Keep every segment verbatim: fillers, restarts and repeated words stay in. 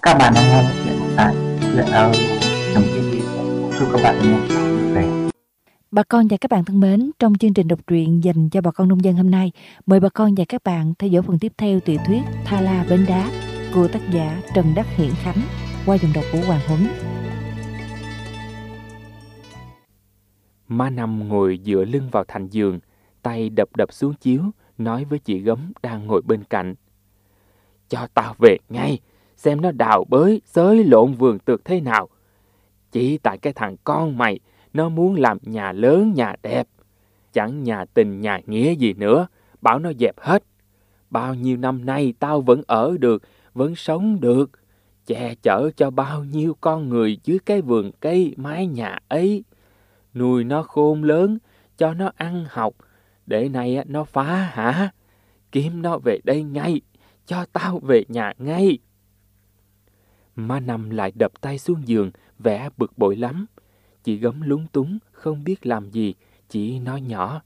Các bạn đang nghe chuyện tại chuyện audio.tv. Chúc các bạn nghe vui vẻ. Bà con và các bạn thân mến, trong chương trình đọc truyện dành cho bà con nông dân hôm nay, mời bà con và các bạn theo dõi phần tiếp theo tiểu thuyết Tha La Bến Đá của tác giả Trần Đắc Hiển Khánh qua giọng đọc của Hoàng Huấn. Má Năm ngồi dựa lưng vào thành giường, tay đập đập xuống chiếu, nói với chị Gấm đang ngồi bên cạnh. Cho tao về ngay, xem nó đào bới, xới lộn vườn tược thế nào. Chỉ tại cái thằng con mày, nó muốn làm nhà lớn nhà đẹp. Chẳng nhà tình nhà nghĩa gì nữa, bảo nó dẹp hết. Bao nhiêu năm nay tao vẫn ở được, vẫn sống được. Che chở cho bao nhiêu con người dưới cái vườn cây mái nhà ấy. Nuôi nó khôn lớn, cho nó ăn học. Để này nó phá hả? Kiếm nó về đây ngay, cho tao về nhà ngay. Má Năm lại đập tay xuống giường, vẻ bực bội lắm. Chị Gấm lúng túng, không biết làm gì, chỉ nói nhỏ.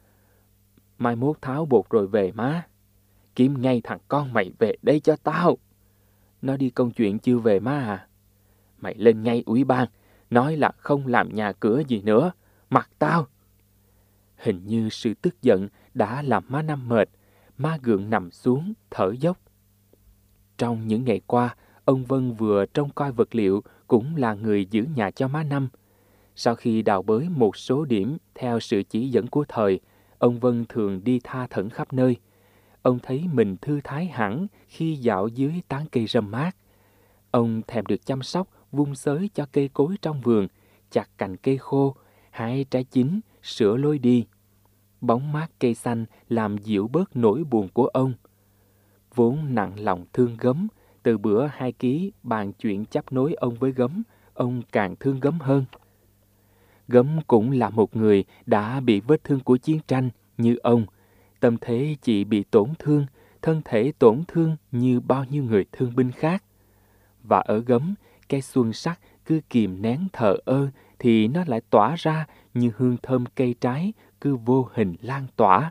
Mai mốt tháo bột rồi về má. Kiếm ngay thằng con mày về đây cho tao. Nó đi công chuyện chưa về má à? Mày lên ngay ủy ban, nói là không làm nhà cửa gì nữa, mặc tao. Hình như sự tức giận đã làm má Năm mệt, má gượng nằm xuống, thở dốc. Trong những ngày qua, ông Vân vừa trông coi vật liệu cũng là người giữ nhà cho má Năm. Sau khi đào bới một số điểm theo sự chỉ dẫn của thời, ông Vân thường đi tha thẩn khắp nơi. Ông thấy mình thư thái hẳn khi dạo dưới tán cây râm mát. Ông thèm được chăm sóc, vun xới cho cây cối trong vườn, chặt cành cây khô, hái trái chín, sửa lối đi. Bóng mát cây xanh làm dịu bớt nỗi buồn của ông. Vốn nặng lòng thương Gấm, từ bữa hai ký bàn chuyện chấp nối ông với Gấm, ông càng thương Gấm hơn. Gấm cũng là một người đã bị vết thương của chiến tranh như ông. Tâm thế chị bị tổn thương, thân thể tổn thương như bao nhiêu người thương binh khác. Và ở Gấm, cái xuân sắc cứ kìm nén thờ ơ thì nó lại tỏa ra như hương thơm cây trái cứ vô hình lan tỏa.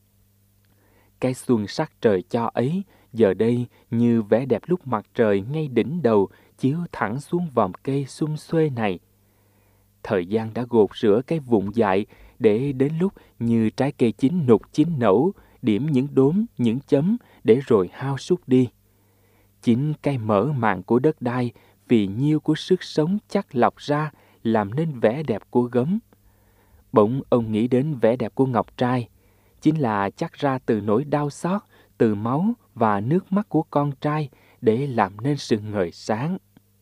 Cái xuân sắc trời cho ấy giờ đây như vẻ đẹp lúc mặt trời ngay đỉnh đầu chiếu thẳng xuống vòm cây sum xuê này. Thời gian đã gột rửa cái vụn dại để đến lúc như trái cây chín nục chín nẩu, điểm những đốm, những chấm để rồi hao sút đi. Chính cái mở màng của đất đai, vì nhiêu của sức sống chắc lọc ra làm nên vẻ đẹp của Gấm. Bỗng ông nghĩ đến vẻ đẹp của Ngọc Trai, chính là chắc ra từ nỗi đau xót, từ máu và nước mắt của con trai để làm nên sự ngời sáng.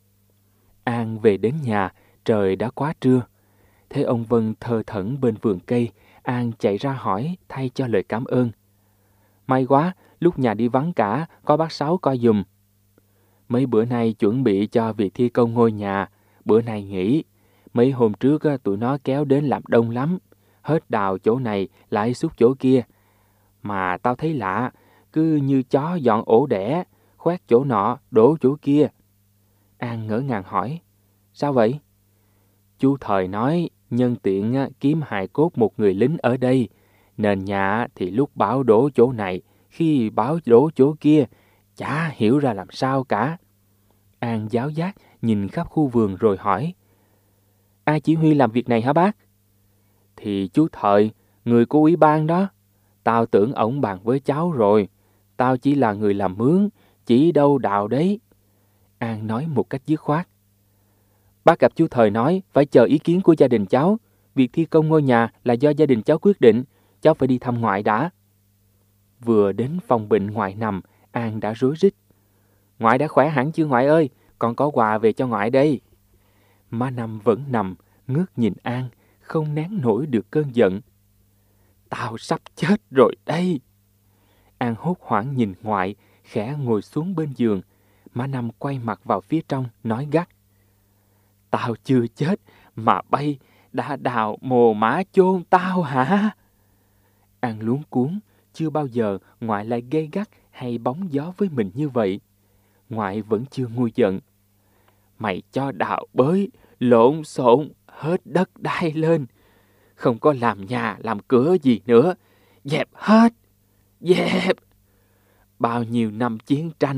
An về đến nhà, trời đã quá trưa. Thấy ông Vân thờ thẫn bên vườn cây, An chạy ra hỏi thay cho lời cảm ơn. May quá, lúc nhà đi vắng cả, có bác Sáu coi giùm. Mấy bữa nay chuẩn bị cho việc thi công ngôi nhà, bữa nay nghỉ. Mấy hôm trước tụi nó kéo đến làm đông lắm, hết đào chỗ này lại xúc chỗ kia. Mà tao thấy lạ, cứ như chó dọn ổ đẻ, khoét chỗ nọ, đổ chỗ kia. An ngỡ ngàng hỏi, sao vậy? Chú Thời nói nhân tiện kiếm hài cốt một người lính ở đây, nên nhà thì lúc báo đổ chỗ này, khi báo đổ chỗ kia, chả hiểu ra làm sao cả. An giáo giác nhìn khắp khu vườn rồi hỏi, ai chỉ huy làm việc này hả bác? Thì chú Thời, người của ủy ban đó. Tao tưởng ổng bàn với cháu rồi, tao chỉ là người làm mướn, chỉ đâu đào đấy. An nói một cách dứt khoát. Bác gặp chú Thời nói phải chờ ý kiến của gia đình cháu. Việc thi công ngôi nhà là do gia đình cháu quyết định, cháu phải đi thăm ngoại đã. Vừa đến phòng bệnh ngoại nằm, An đã rối rít. Ngoại đã khỏe hẳn chưa ngoại ơi, con có quà về cho ngoại đây. Má Năm vẫn nằm, ngước nhìn An, không nén nổi được cơn giận. Tao sắp chết rồi đây. An hốt hoảng nhìn ngoại, khẽ ngồi xuống bên giường. Má Năm quay mặt vào phía trong, nói gắt. Tao chưa chết, mà bay đã đào mồ mả chôn tao hả? An luống cuống, chưa bao giờ ngoại lại gay gắt hay bóng gió với mình như vậy. Ngoại vẫn chưa nguôi giận. Mày cho đào bới, lộn xộn, hết đất đai lên. Không có làm nhà, làm cửa gì nữa. Dẹp hết, dẹp. Bao nhiêu năm chiến tranh,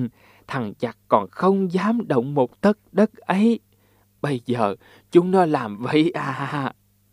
thằng giặc còn không dám động một tấc đất ấy. Bây giờ chúng nó làm vậy à.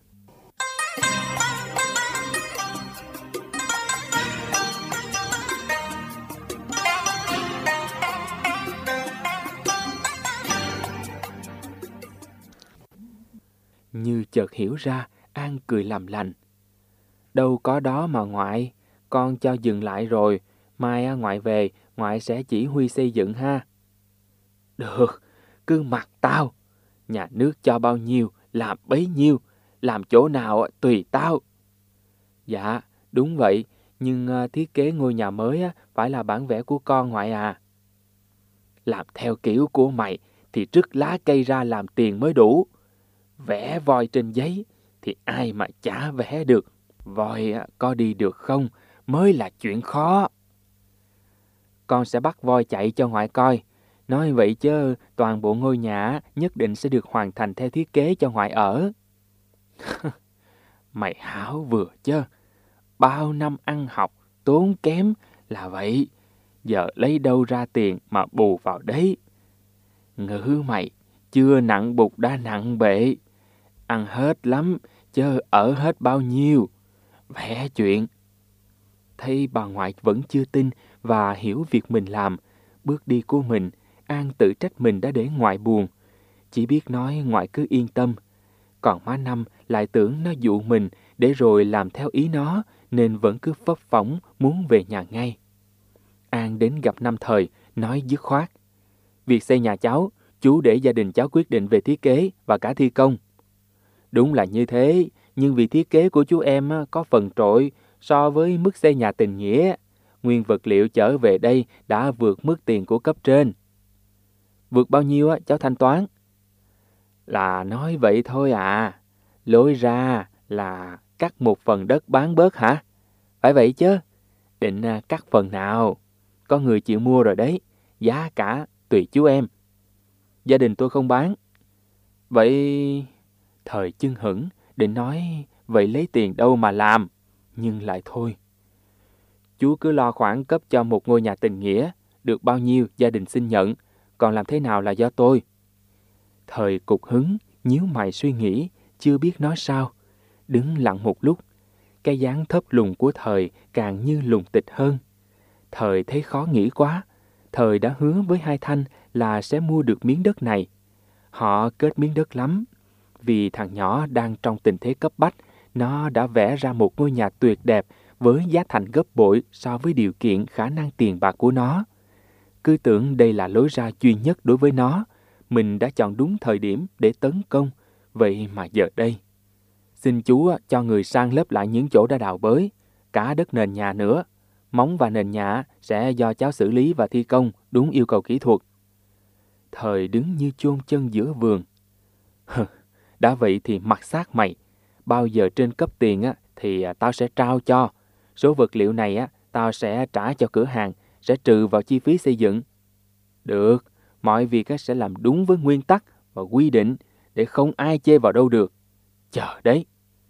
Như chợt hiểu ra, An cười làm lành. Đâu có đó mà ngoại, con cho dừng lại rồi, mai ngoại về, ngoại sẽ chỉ huy xây dựng ha. Được, cứ mặc tao, nhà nước cho bao nhiêu, làm bấy nhiêu, làm chỗ nào tùy tao. Dạ, đúng vậy, nhưng thiết kế ngôi nhà mới phải là bản vẽ của con ngoại à. Làm theo kiểu của mày thì rứt lá cây ra làm tiền mới đủ. Vẽ voi trên giấy thì ai mà chả vẽ được. Voi có đi được không mới là chuyện khó. Con sẽ bắt voi chạy cho ngoại coi. Nói vậy chứ toàn bộ ngôi nhà nhất định sẽ được hoàn thành theo thiết kế cho ngoại ở. Mày hảo vừa chứ. Bao năm ăn học tốn kém là vậy. Giờ lấy đâu ra tiền mà bù vào đấy. Ngữ mày chưa nặng bụng đã nặng bệ. Ăn hết lắm chứ ở hết bao nhiêu. Vẽ chuyện. Thấy bà ngoại vẫn chưa tin và hiểu việc mình làm. Bước đi của mình, An tự trách mình đã để ngoại buồn. Chỉ biết nói ngoại cứ yên tâm. Còn má Năm lại tưởng nó dụ mình để rồi làm theo ý nó, nên vẫn cứ phấp phỏng muốn về nhà ngay. An đến gặp Năm Thời, nói dứt khoát. Việc xây nhà cháu, chú để gia đình cháu quyết định về thiết kế và cả thi công. Đúng là như thế, nhưng vì thiết kế của chú em có phần trội so với mức xây nhà tình nghĩa. Nguyên vật liệu chở về đây đã vượt mức tiền của cấp trên. Vượt bao nhiêu cháu thanh toán? Là nói vậy thôi à. Lối ra là cắt một phần đất bán bớt hả? Phải vậy chứ. Định cắt phần nào? Có người chịu mua rồi đấy. Giá cả tùy chú em. Gia đình tôi không bán. Vậy... Thời chưng hửng định nói vậy lấy tiền đâu mà làm. Nhưng lại thôi. Chú cứ lo khoản cấp cho một ngôi nhà tình nghĩa. Được bao nhiêu gia đình xin nhận. Còn làm thế nào là do tôi. Thời cục hứng, nhíu mày suy nghĩ, chưa biết nói sao. Đứng lặng một lúc. Cái dáng thấp lùn của Thời càng như lùn tịch hơn. Thời thấy khó nghĩ quá. Thời đã hứa với hai Thanh là sẽ mua được miếng đất này. Họ kết miếng đất lắm. Vì thằng nhỏ đang trong tình thế cấp bách, nó đã vẽ ra một ngôi nhà tuyệt đẹp với giá thành gấp bội so với điều kiện khả năng tiền bạc của nó. Cứ tưởng đây là lối ra duy nhất đối với nó. Mình đã chọn đúng thời điểm để tấn công. Vậy mà giờ đây. Xin chú cho người san lấp lại những chỗ đã đào bới. Cả đất nền nhà nữa. Móng và nền nhà sẽ do cháu xử lý và thi công đúng yêu cầu kỹ thuật. Thời đứng như chôn chân giữa vườn. Hừ, đã vậy thì mặc xác mày. Bao giờ trên cấp tiền á, thì tao sẽ trao cho. Số vật liệu này á, tao sẽ trả cho cửa hàng, sẽ trừ vào chi phí xây dựng. Được, mọi việc á, sẽ làm đúng với nguyên tắc và quy định để không ai chê vào đâu được. Chờ đấy.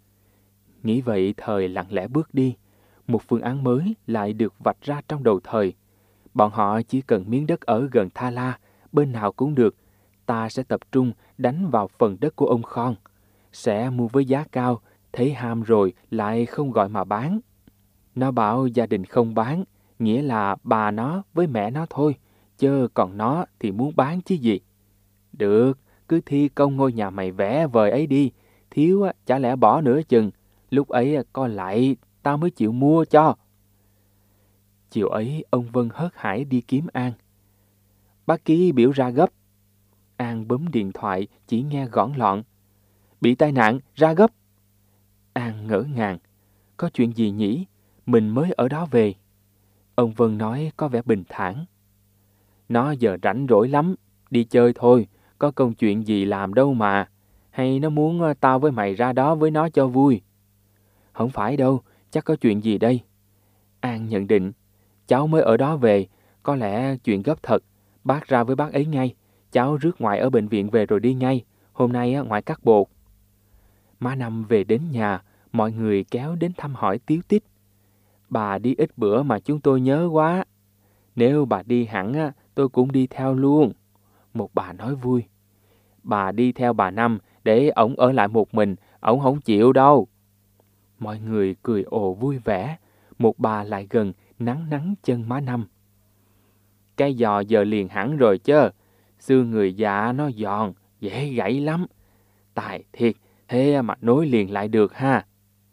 Nghĩ vậy Thời lặng lẽ bước đi. Một phương án mới lại được vạch ra trong đầu Thời. Bọn họ chỉ cần miếng đất ở gần Tha La, bên nào cũng được. Ta sẽ tập trung đánh vào phần đất của ông Khon. Sẽ mua với giá cao, thấy ham rồi lại không gọi mà bán. Nó bảo gia đình không bán, nghĩa là bà nó với mẹ nó thôi, chứ còn nó thì muốn bán chứ gì. Được, cứ thi công ngôi nhà mày vẽ vời ấy đi, thiếu chả lẽ bỏ nửa chừng, lúc ấy coi lại tao mới chịu mua cho. Chiều ấy ông Vân hớt hải đi kiếm An. Bác Ký biểu ra gấp. An bấm điện thoại chỉ nghe gõn lọn. Bị tai nạn, ra gấp. An ngỡ ngàng. Có chuyện gì nhỉ? Mình mới ở đó về. Ông Vân nói có vẻ bình thản. Nó giờ rảnh rỗi lắm. Đi chơi thôi. Có công chuyện gì làm đâu mà. Hay nó muốn tao với mày ra đó với nó cho vui? Không phải đâu. Chắc có chuyện gì đây? An nhận định. Cháu mới ở đó về. Có lẽ chuyện gấp thật. Bác ra với bác ấy ngay. Cháu rước ngoại ở bệnh viện về rồi đi ngay. Hôm nay ngoại cắt bột. Má Năm về đến nhà. Mọi người kéo đến thăm hỏi tíu tít. Bà đi ít bữa mà chúng tôi nhớ quá. Nếu bà đi hẳn tôi cũng đi theo luôn. Một bà nói vui. Bà đi theo bà Năm để ổng ở lại một mình, ổng không chịu đâu. Mọi người cười ồ vui vẻ. Một bà lại gần nắng nắng chân má Năm. Cái giò giờ liền hẳn rồi chứ. Xương người già nó giòn, dễ gãy lắm. Tài thiệt, thế mà nối liền lại được ha.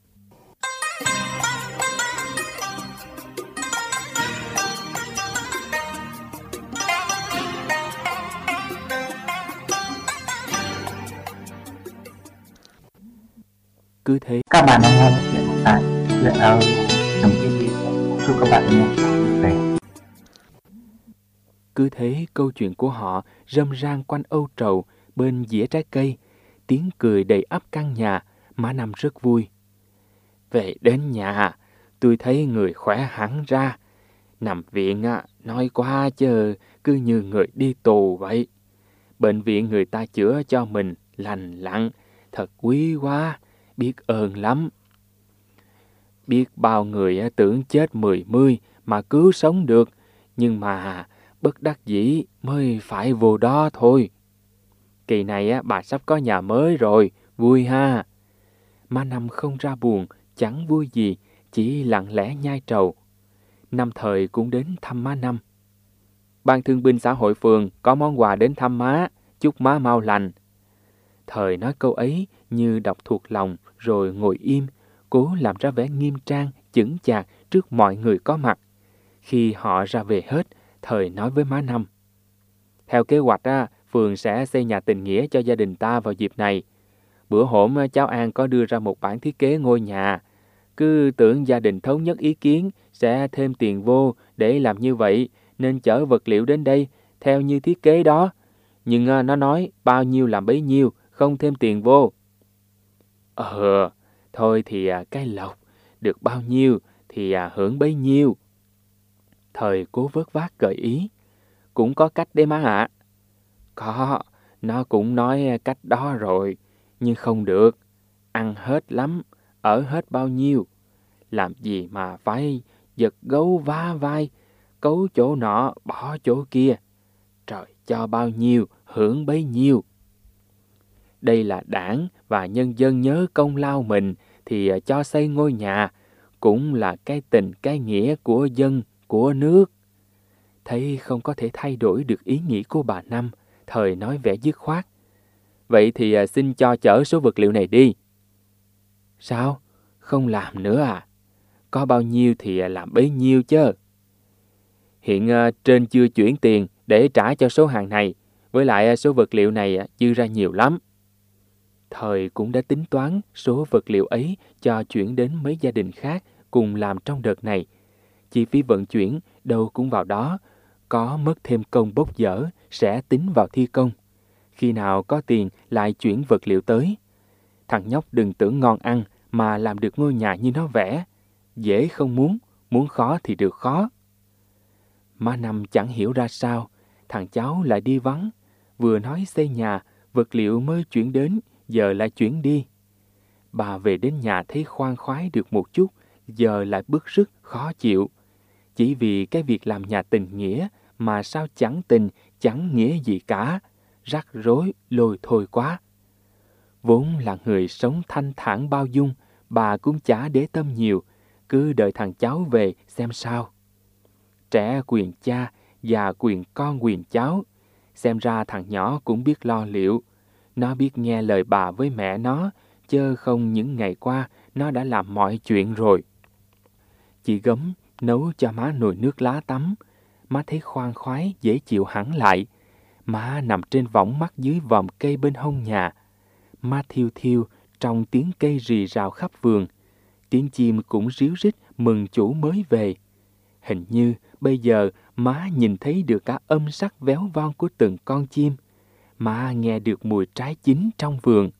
Cứ thế Các bạn đang nghe chuyện tại chuyện audio chấm tv. Chúc các bạn nghe vui vẻ. Cứ thế câu chuyện của họ râm ran quanh âu trầu bên dĩa trái cây, tiếng cười đầy ắp căn nhà. Má Năm rất vui. Về đến nhà, tôi thấy người khỏe hẳn ra. Nằm viện á, nói quá chứ cứ như người đi tù vậy. Bệnh viện người ta chữa cho mình lành lặn, thật quý quá, biết ơn lắm. Biết bao người tưởng chết mười mươi mà cứu sống được, nhưng mà bất đắc dĩ mới phải vô đó thôi. Kỳ này á, bà sắp có nhà mới rồi, vui ha. Má Năm không ra buồn, chẳng vui gì, chỉ lặng lẽ nhai trầu. Năm Thời cũng đến thăm má Năm. Ban thương binh xã hội phường có món quà đến thăm má, chúc má mau lành. Thời nói câu ấy như đọc thuộc lòng rồi ngồi im, cố làm ra vẻ nghiêm trang, chững chạc trước mọi người có mặt. Khi họ ra về hết, Thời nói với má Năm. Theo kế hoạch, á, phường sẽ xây nhà tình nghĩa cho gia đình ta vào dịp này. Bữa hổm cháu An có đưa ra một bản thiết kế ngôi nhà. Cứ tưởng gia đình thống nhất ý kiến sẽ thêm tiền vô để làm như vậy, nên chở vật liệu đến đây theo như thiết kế đó. Nhưng nó nói bao nhiêu làm bấy nhiêu, không thêm tiền vô. Ờ, thôi thì cái lộc, được bao nhiêu thì hưởng bấy nhiêu. Thời cố vớt vát gợi ý. Cũng có cách đấy má ạ. Có, nó cũng nói cách đó rồi, nhưng không được. Ăn hết lắm, ở hết bao nhiêu. Làm gì mà phải giật gấu vá vai, cấu chỗ nọ bỏ chỗ kia. Trời cho bao nhiêu, hưởng bấy nhiêu. Đây là đảng và nhân dân nhớ công lao mình thì cho xây ngôi nhà, cũng là cái tình cái nghĩa của dân, của nước. Thấy không có thể thay đổi được ý nghĩ của bà Năm, Thời nói vẻ dứt khoát. Vậy thì xin cho chở số vật liệu này đi. Sao? Không làm nữa à? Có bao nhiêu thì làm bấy nhiêu chứ. Hiện trên chưa chuyển tiền để trả cho số hàng này, với lại số vật liệu này dư ra nhiều lắm. Thời cũng đã tính toán số vật liệu ấy cho chuyển đến mấy gia đình khác cùng làm trong đợt này. Chi phí vận chuyển đâu cũng vào đó, có mất thêm công bốc dỡ sẽ tính vào thi công. Khi nào có tiền lại chuyển vật liệu tới. Thằng nhóc đừng tưởng ngon ăn mà làm được ngôi nhà như nó vẽ. Dễ không muốn, muốn khó thì được khó. Má Năm chẳng hiểu ra sao, thằng cháu lại đi vắng. Vừa nói xây nhà, vật liệu mới chuyển đến, giờ lại chuyển đi. Bà về đến nhà thấy khoan khoái được một chút, giờ lại bức rứt khó chịu. Chỉ vì cái việc làm nhà tình nghĩa mà sao chẳng tình, chẳng nghĩa gì cả. Rắc rối, lôi thôi quá. Vốn là người sống thanh thản bao dung, bà cũng chả để tâm nhiều, cứ đợi thằng cháu về xem sao. Trẻ quyền cha, già quyền con quyền cháu. Xem ra thằng nhỏ cũng biết lo liệu. Nó biết nghe lời bà với mẹ nó, chứ không những ngày qua nó đã làm mọi chuyện rồi. Chị Gấm nấu cho má nồi nước lá tắm. Má thấy khoan khoái, dễ chịu hẳn lại. Má nằm trên võng mắt dưới vòm cây bên hông nhà. Má thiêu thiêu trong tiếng cây rì rào khắp vườn. Tiếng chim cũng ríu rít mừng chủ mới về. Hình như bây giờ má nhìn thấy được cả âm sắc véo von của từng con chim. Má nghe được mùi trái chín trong vườn.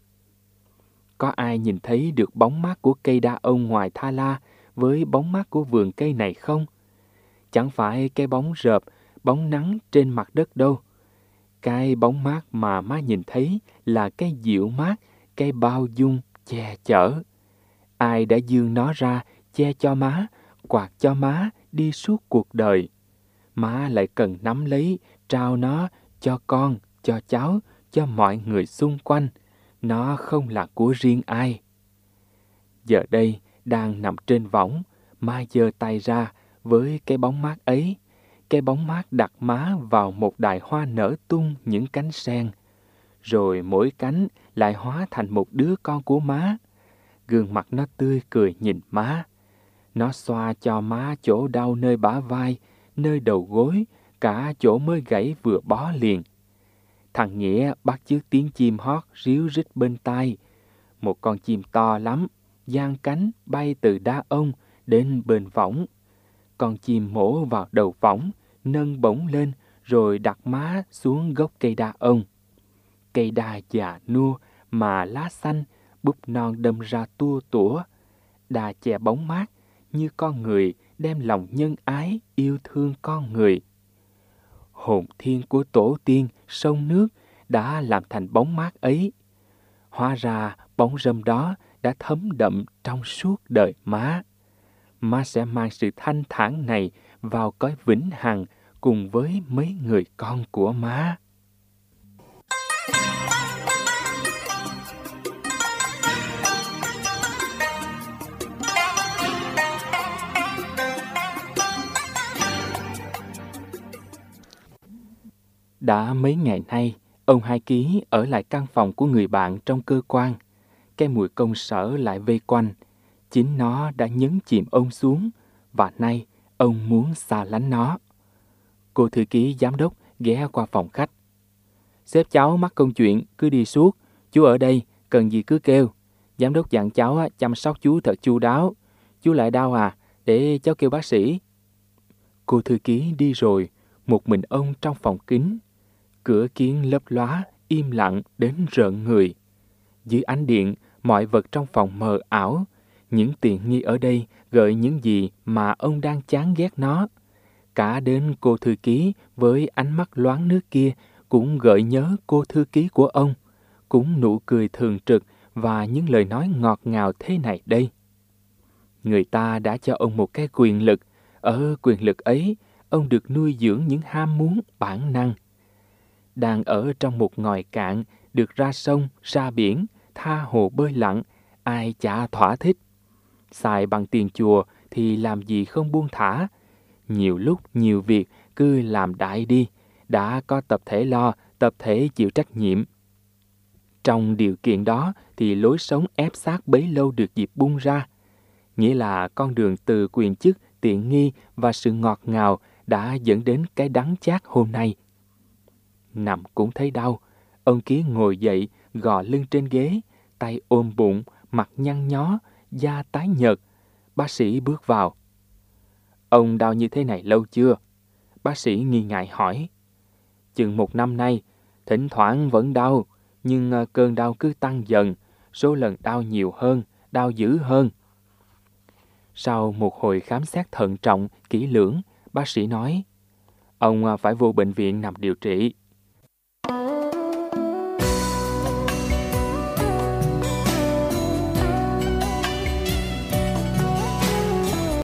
Có ai nhìn thấy được bóng mát của cây đa ông ngoài Tha La với bóng mát của vườn cây này không? Chẳng phải cái bóng rợp, bóng nắng trên mặt đất đâu. Cái bóng mát mà má nhìn thấy là cái dịu mát, cái bao dung, che chở. Ai đã giương nó ra, che cho má, quạt cho má đi suốt cuộc đời. má lại cần nắm lấy, trao nó cho con, cho cháu, cho mọi người xung quanh. Nó không là của riêng ai. Giờ đây, đang nằm trên võng, má giơ tay ra với cái bóng mát ấy. Cái bóng mát đặt má vào một đài hoa nở tung những cánh sen. Rồi mỗi cánh lại hóa thành một đứa con của má. Gương mặt nó tươi cười nhìn má. Nó xoa cho má chỗ đau nơi bả vai, nơi đầu gối, cả chỗ mới gãy vừa bó liền. Thằng Nghĩa bắt chước tiếng chim hót ríu rít bên tai. Một con chim to lắm, giang cánh bay từ đá ông đến bên võng. Con chim mổ vào đầu võng, nâng bổng lên rồi đặt má xuống gốc cây đa ông. Cây đa già nua mà lá xanh, búp non đâm ra tua tủa. Đa che bóng mát như con người đem lòng nhân ái yêu thương con người. Hồn thiên của tổ tiên sông nước đã làm thành bóng mát ấy. Hóa ra bóng râm đó đã thấm đậm trong suốt đời má. Má sẽ mang sự thanh thản này vào cõi vĩnh hằng cùng với mấy người con của má. Đã mấy ngày nay, ông Hai Ký ở lại căn phòng của người bạn trong cơ quan. Cái mùi công sở lại vây quanh. Chính nó đã nhấn chìm ông xuống, và nay ông muốn xa lánh nó. Cô thư ký giám đốc ghé qua phòng khách. Sếp cháu mắc công chuyện, cứ đi suốt. Chú ở đây, cần gì cứ kêu. Giám đốc dặn cháu chăm sóc chú thật chu đáo. Chú lại đau à, để cháu kêu bác sĩ. Cô thư ký đi rồi, một mình ông trong phòng kín. Cửa kiến lấp lóa, im lặng đến rợn người. Dưới ánh điện, mọi vật trong phòng mờ ảo. Những tiện nghi ở đây gợi những gì mà ông đang chán ghét nó. Cả đến cô thư ký với ánh mắt loáng nước kia cũng gợi nhớ cô thư ký của ông. Cũng nụ cười thường trực và những lời nói ngọt ngào thế này đây. Người ta đã cho ông một cái quyền lực. Ở quyền lực ấy, ông được nuôi dưỡng những ham muốn bản năng. Đang ở trong một ngòi cạn, được ra sông, ra biển, tha hồ bơi lặn, ai chả thỏa thích. Xài bằng tiền chùa thì làm gì không buông thả. Nhiều lúc, nhiều việc cứ làm đại đi, đã có tập thể lo, tập thể chịu trách nhiệm. Trong điều kiện đó thì lối sống ép sát bấy lâu được dịp bung ra. Nghĩa là con đường từ quyền chức, tiện nghi và sự ngọt ngào đã dẫn đến cái đắng chát hôm nay. Nằm cũng thấy đau, ông Ký ngồi dậy, gò lưng trên ghế, tay ôm bụng, mặt nhăn nhó, da tái nhợt. Bác sĩ bước vào. Ông đau như thế này lâu chưa? Bác sĩ nghi ngại hỏi. Chừng một năm nay, thỉnh thoảng vẫn đau, nhưng cơn đau cứ tăng dần, số lần đau nhiều hơn, đau dữ hơn. Sau một hồi khám xét thận trọng, kỹ lưỡng, bác sĩ nói, ông phải vô bệnh viện nằm điều trị.